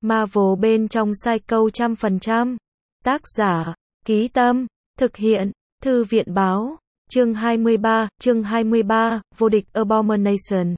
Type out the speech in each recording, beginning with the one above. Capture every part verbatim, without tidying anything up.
Marvel bên trong Psycho trăm phần trăm. Tác giả, Ký Tâm, thực hiện, Thư viện Báo, chương hai mươi ba, chương hai mươi ba, vô địch Abomination.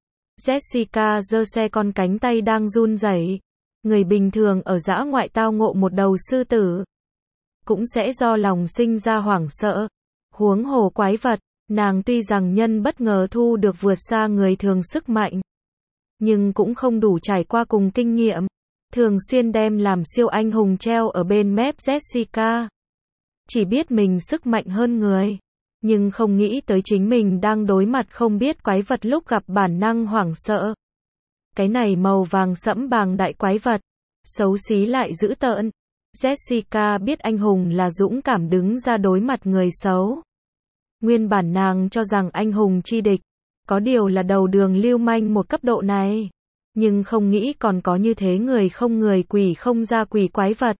Jessica giơ xe con cánh tay đang run rẩy. Người bình thường ở dã ngoại tao ngộ một đầu sư tử, cũng sẽ do lòng sinh ra hoảng sợ. Huống hồ quái vật, nàng tuy rằng nhân bất ngờ thu được vượt xa người thường sức mạnh, nhưng cũng không đủ trải qua cùng kinh nghiệm. Thường xuyên đem làm siêu anh hùng treo ở bên mép Jessica. Chỉ biết mình sức mạnh hơn người, nhưng không nghĩ tới chính mình đang đối mặt không biết quái vật lúc gặp bản năng hoảng sợ. Cái này màu vàng sẫm bàng đại quái vật, xấu xí lại dữ tợn. Jessica biết anh hùng là dũng cảm đứng ra đối mặt người xấu. Nguyên bản nàng cho rằng anh hùng chi địch, có điều là đầu đường lưu manh một cấp độ này. Nhưng không nghĩ còn có như thế người không người quỷ không ra quỷ quái vật.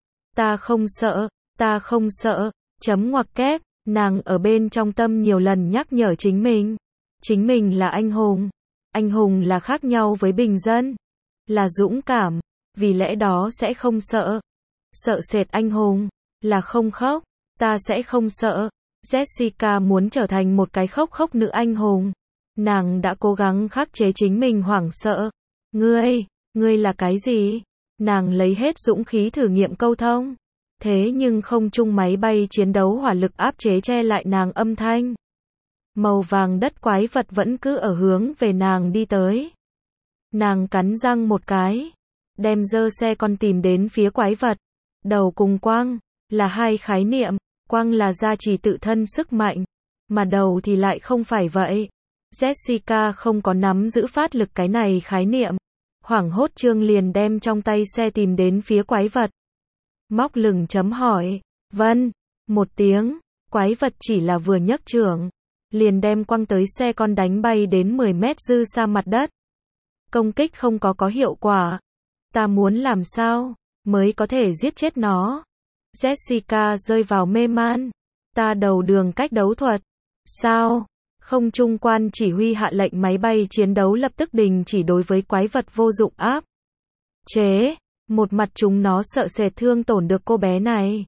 Ta không sợ, ta không sợ, chấm ngoặc kép, nàng ở bên trong tâm nhiều lần nhắc nhở chính mình. Chính mình là anh hùng. Anh hùng là khác nhau với bình dân. Là dũng cảm, vì lẽ đó sẽ không sợ. Sợ sệt anh hùng, là không khóc, ta sẽ không sợ. Jessica muốn trở thành một cái khóc khóc nữ anh hùng. Nàng đã cố gắng khắc chế chính mình hoảng sợ. Ngươi, ngươi là cái gì? Nàng lấy hết dũng khí thử nghiệm câu thông. Thế nhưng không trung máy bay chiến đấu hỏa lực áp chế che lại nàng âm thanh. Màu vàng đất quái vật vẫn cứ ở hướng về nàng đi tới. Nàng cắn răng một cái, đem dơ xe con tìm đến phía quái vật. Đầu cùng quang, là hai khái niệm. Quang là gia trì tự thân sức mạnh, mà đầu thì lại không phải vậy. Jessica không có nắm giữ phát lực cái này khái niệm. Hoảng hốt trương liền đem trong tay xe tìm đến phía quái vật. Móc lửng chấm hỏi. Vâng, một tiếng, quái vật chỉ là vừa nhấc chưởng, liền đem quăng tới xe con đánh bay đến mười mét dư xa mặt đất. Công kích không có có hiệu quả. Ta muốn làm sao mới có thể giết chết nó? Jessica rơi vào mê man. Ta đầu đường cách đấu thuật. Sao? Không trung quan chỉ huy hạ lệnh máy bay chiến đấu lập tức đình chỉ đối với quái vật vô dụng áp chế. Một mặt chúng nó sợ sệt thương tổn được cô bé này.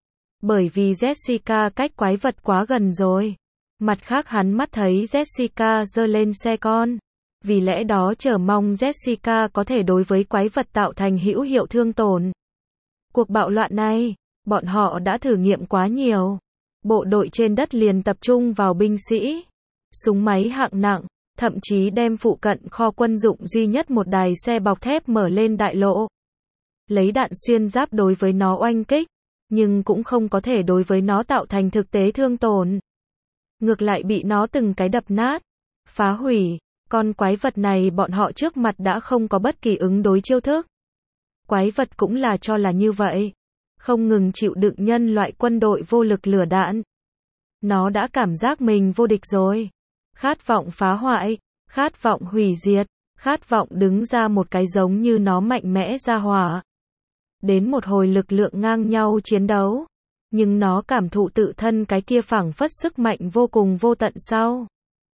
Bởi vì Jessica cách quái vật quá gần rồi. Mặt khác hắn mắt thấy Jessica giơ lên xe con. Vì lẽ đó chờ mong Jessica có thể đối với quái vật tạo thành hữu hiệu thương tổn. Cuộc bạo loạn này, bọn họ đã thử nghiệm quá nhiều. Bộ đội trên đất liền tập trung vào binh sĩ, súng máy hạng nặng, thậm chí đem phụ cận kho quân dụng duy nhất một đài xe bọc thép mở lên đại lộ. Lấy đạn xuyên giáp đối với nó oanh kích, nhưng cũng không có thể đối với nó tạo thành thực tế thương tổn. Ngược lại bị nó từng cái đập nát, phá hủy. Con quái vật này bọn họ trước mặt đã không có bất kỳ ứng đối chiêu thức. Quái vật cũng là cho là như vậy. Không ngừng chịu đựng nhân loại quân đội vô lực lửa đạn. Nó đã cảm giác mình vô địch rồi. Khát vọng phá hoại, khát vọng hủy diệt, khát vọng đứng ra một cái giống như nó mạnh mẽ ra hỏa. Đến một hồi lực lượng ngang nhau chiến đấu. Nhưng nó cảm thụ tự thân cái kia phảng phất sức mạnh vô cùng vô tận sau.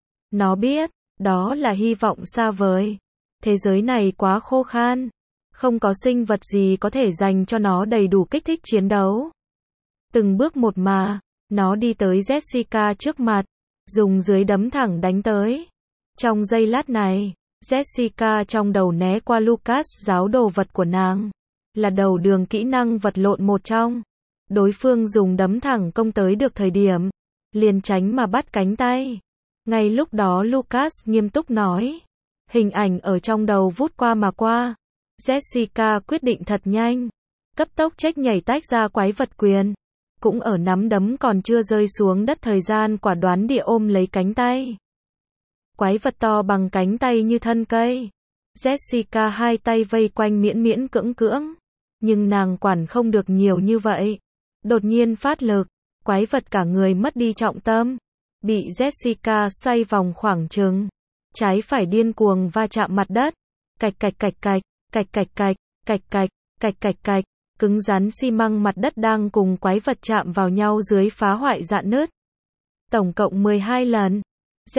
Nó biết, đó là hy vọng xa vời. Thế giới này quá khô khan. Không có sinh vật gì có thể dành cho nó đầy đủ kích thích chiến đấu. Từng bước một mà, nó đi tới Jessica trước mặt, dùng dưới đấm thẳng đánh tới. Trong giây lát này, Jessica trong đầu né qua Lucas giáo đồ vật của nàng. Là đầu đường kỹ năng vật lộn một trong. Đối phương dùng đấm thẳng công tới được thời điểm, liền tránh mà bắt cánh tay. Ngay lúc đó Lucas nghiêm túc nói. Hình ảnh ở trong đầu vút qua mà qua. Jessica quyết định thật nhanh. Cấp tốc trách nhảy tách ra quái vật quyền. Cũng ở nắm đấm còn chưa rơi xuống đất thời gian quả đoán địa ôm lấy cánh tay. Quái vật to bằng cánh tay như thân cây. Jessica hai tay vây quanh miễn miễn cưỡng cưỡng. Nhưng nàng quản không được nhiều như vậy. Đột nhiên phát lực. Quái vật cả người mất đi trọng tâm. Bị Jessica xoay vòng khoảng chừng. Trái phải điên cuồng va chạm mặt đất. Cạch cạch cạch cạch. Cạch cạch cạch, cạch cạch, cạch cạch cạch, cứng rắn xi măng mặt đất đang cùng quái vật chạm vào nhau dưới phá hoại rạn nứt. Tổng cộng mười hai lần,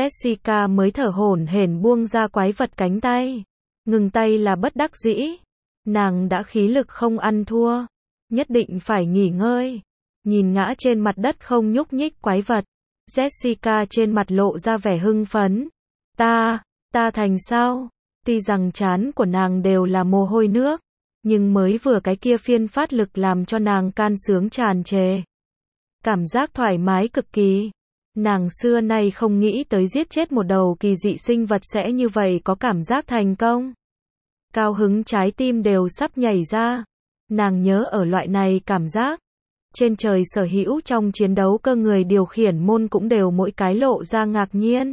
Jessica mới thở hổn hển buông ra quái vật cánh tay. Ngừng tay là bất đắc dĩ. Nàng đã khí lực không ăn thua, nhất định phải nghỉ ngơi. Nhìn ngã trên mặt đất không nhúc nhích quái vật, Jessica trên mặt lộ ra vẻ hưng phấn. Ta, ta thành sao? Tuy rằng trán của nàng đều là mồ hôi nước, nhưng mới vừa cái kia phiên phát lực làm cho nàng can sướng tràn trề. Cảm giác thoải mái cực kỳ. Nàng xưa nay không nghĩ tới giết chết một đầu kỳ dị sinh vật sẽ như vậy có cảm giác thành công. Cao hứng trái tim đều sắp nhảy ra. Nàng nhớ ở loại này cảm giác. Trên trời sở hữu trong chiến đấu cơ người điều khiển môn cũng đều mỗi cái lộ ra ngạc nhiên.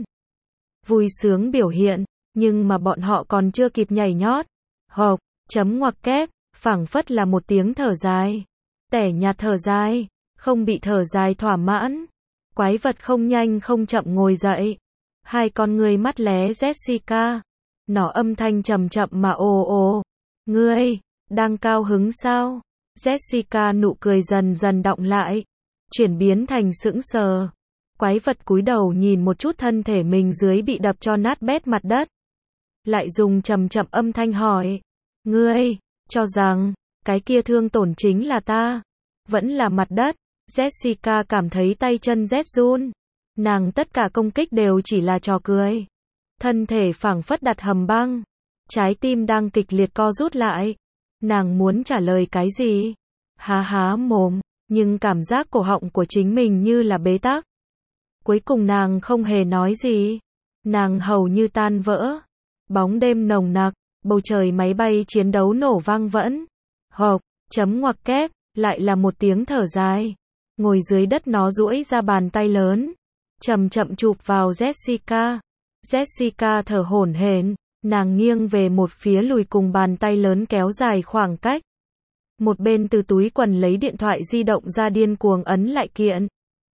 Vui sướng biểu hiện, nhưng mà bọn họ còn chưa kịp nhảy nhót. Hộp, chấm ngoặc kép, phảng phất là một tiếng thở dài. Tẻ nhạt thở dài, không bị thở dài thỏa mãn. Quái vật không nhanh không chậm ngồi dậy. Hai con người mắt lé Jessica. Nó âm thanh trầm chậm mà ồ ồ. Ngươi, đang cao hứng sao? Jessica nụ cười dần dần đọng lại. Chuyển biến thành sững sờ. Quái vật cúi đầu nhìn một chút thân thể mình dưới bị đập cho nát bét mặt đất. Lại dùng trầm chậm âm thanh hỏi. Ngươi, cho rằng, cái kia thương tổn chính là ta. Vẫn là mặt đất. Jessica cảm thấy tay chân rét run. Nàng tất cả công kích đều chỉ là trò cười. Thân thể phảng phất đặt hầm băng. Trái tim đang kịch liệt co rút lại. Nàng muốn trả lời cái gì? Há há mồm, nhưng cảm giác cổ họng của chính mình như là bế tắc. Cuối cùng nàng không hề nói gì. Nàng hầu như tan vỡ. Bóng đêm nồng nặc, bầu trời máy bay chiến đấu nổ vang vẫn. Hộp, chấm ngoặc kép, lại là một tiếng thở dài. Ngồi dưới đất nó duỗi ra bàn tay lớn. Chậm chậm chụp vào Jessica. Jessica thở hổn hển, nàng nghiêng về một phía lùi cùng bàn tay lớn kéo dài khoảng cách. Một bên từ túi quần lấy điện thoại di động ra điên cuồng ấn lại kiện.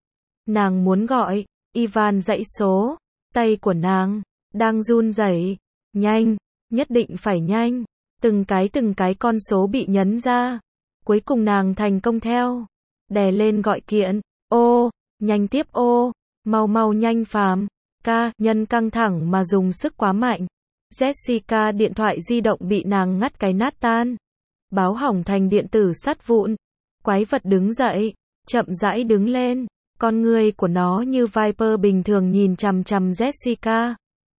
Nàng muốn gọi, Ivan dãy số, tay của nàng, đang run rẩy. Nhanh, nhất định phải nhanh. Từng cái từng cái con số bị nhấn ra. Cuối cùng nàng thành công theo. Đè lên gọi kiện, ô, nhanh tiếp ô, mau mau nhanh phàm. Ca, nhân căng thẳng mà dùng sức quá mạnh. Jessica điện thoại di động bị nàng ngắt cái nát tan. Báo hỏng thành điện tử sắt vụn. Quái vật đứng dậy, chậm rãi đứng lên. Con người của nó như Viper bình thường nhìn chằm chằm Jessica.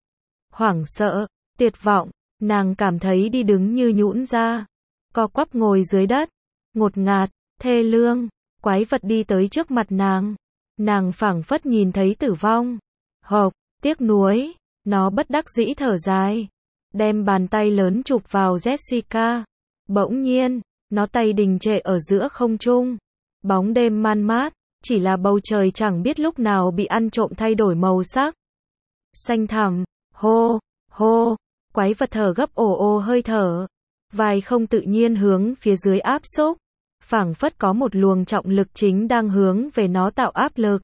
Hoảng sợ, tuyệt vọng, nàng cảm thấy đi đứng như nhũn ra. Co quắp ngồi dưới đất. Ngột ngạt, thê lương. Quái vật đi tới trước mặt nàng. Nàng phảng phất nhìn thấy tử vong. Hộp, tiếc nuối. Nó bất đắc dĩ thở dài. Đem bàn tay lớn chụp vào Jessica. Bỗng nhiên, nó tay đình trệ ở giữa không trung. Bóng đêm man mát, chỉ là bầu trời chẳng biết lúc nào bị ăn trộm thay đổi màu sắc. Xanh thẳm, hô, hô, quái vật thở gấp ồ ồ hơi thở. Vai không tự nhiên hướng phía dưới áp xúc. Phảng phất có một luồng trọng lực chính đang hướng về nó tạo áp lực.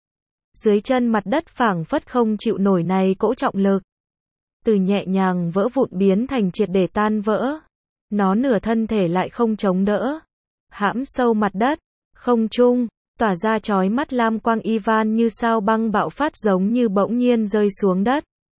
Dưới chân mặt đất phảng phất không chịu nổi này cỗ trọng lực. Từ nhẹ nhàng vỡ vụn biến thành triệt để tan vỡ. Nó nửa thân thể lại không chống đỡ. Hãm sâu mặt đất, không trung, tỏa ra chói mắt lam quang. Ivan như sao băng bạo phát giống như bỗng nhiên rơi xuống đất.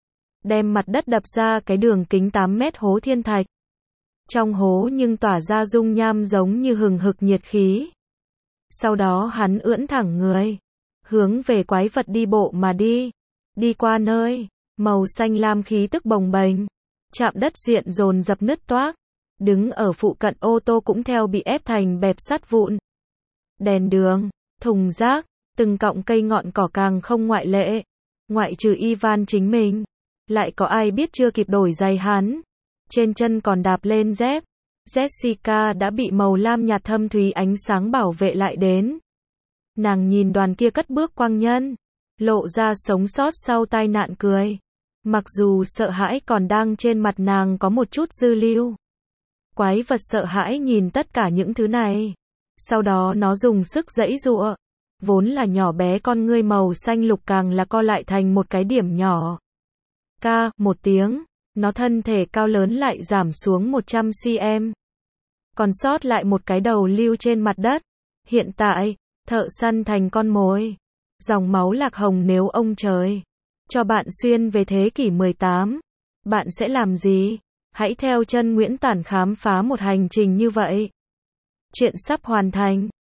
Đem mặt đất đập ra cái đường kính tám mét hố thiên thạch. Trong hố nhưng tỏa ra dung nham giống như hừng hực nhiệt khí. Sau đó hắn ưỡn thẳng người. Hướng về quái vật đi bộ mà đi. Đi qua nơi, màu xanh lam khí tức bồng bềnh. Chạm đất diện dồn dập nứt toác. Đứng ở phụ cận ô tô cũng theo bị ép thành bẹp sắt vụn. Đèn đường, thùng rác, từng cọng cây ngọn cỏ càng không ngoại lệ. Ngoại trừ Ivan chính mình. Lại có ai biết chưa kịp đổi giày hắn. Trên chân còn đạp lên dép. Jessica đã bị màu lam nhạt thâm thúy ánh sáng bảo vệ lại đến. Nàng nhìn đoàn kia cất bước quang nhân. Lộ ra sống sót sau tai nạn cười. Mặc dù sợ hãi còn đang trên mặt nàng có một chút dư lưu. Quái vật sợ hãi nhìn tất cả những thứ này. Sau đó nó dùng sức giãy giụa. Vốn là nhỏ bé con ngươi màu xanh lục càng là co lại thành một cái điểm nhỏ. Ca, một tiếng. Nó thân thể cao lớn lại giảm xuống một trăm xăng-ti-mét. Còn sót lại một cái đầu lưu trên mặt đất. Hiện tại, thợ săn thành con mồi. Dòng máu lạc hồng nếu ông trời cho bạn xuyên về thế kỷ mười tám. Bạn sẽ làm gì? Hãy theo chân Nguyễn Tản khám phá một hành trình như vậy. Chuyện sắp hoàn thành.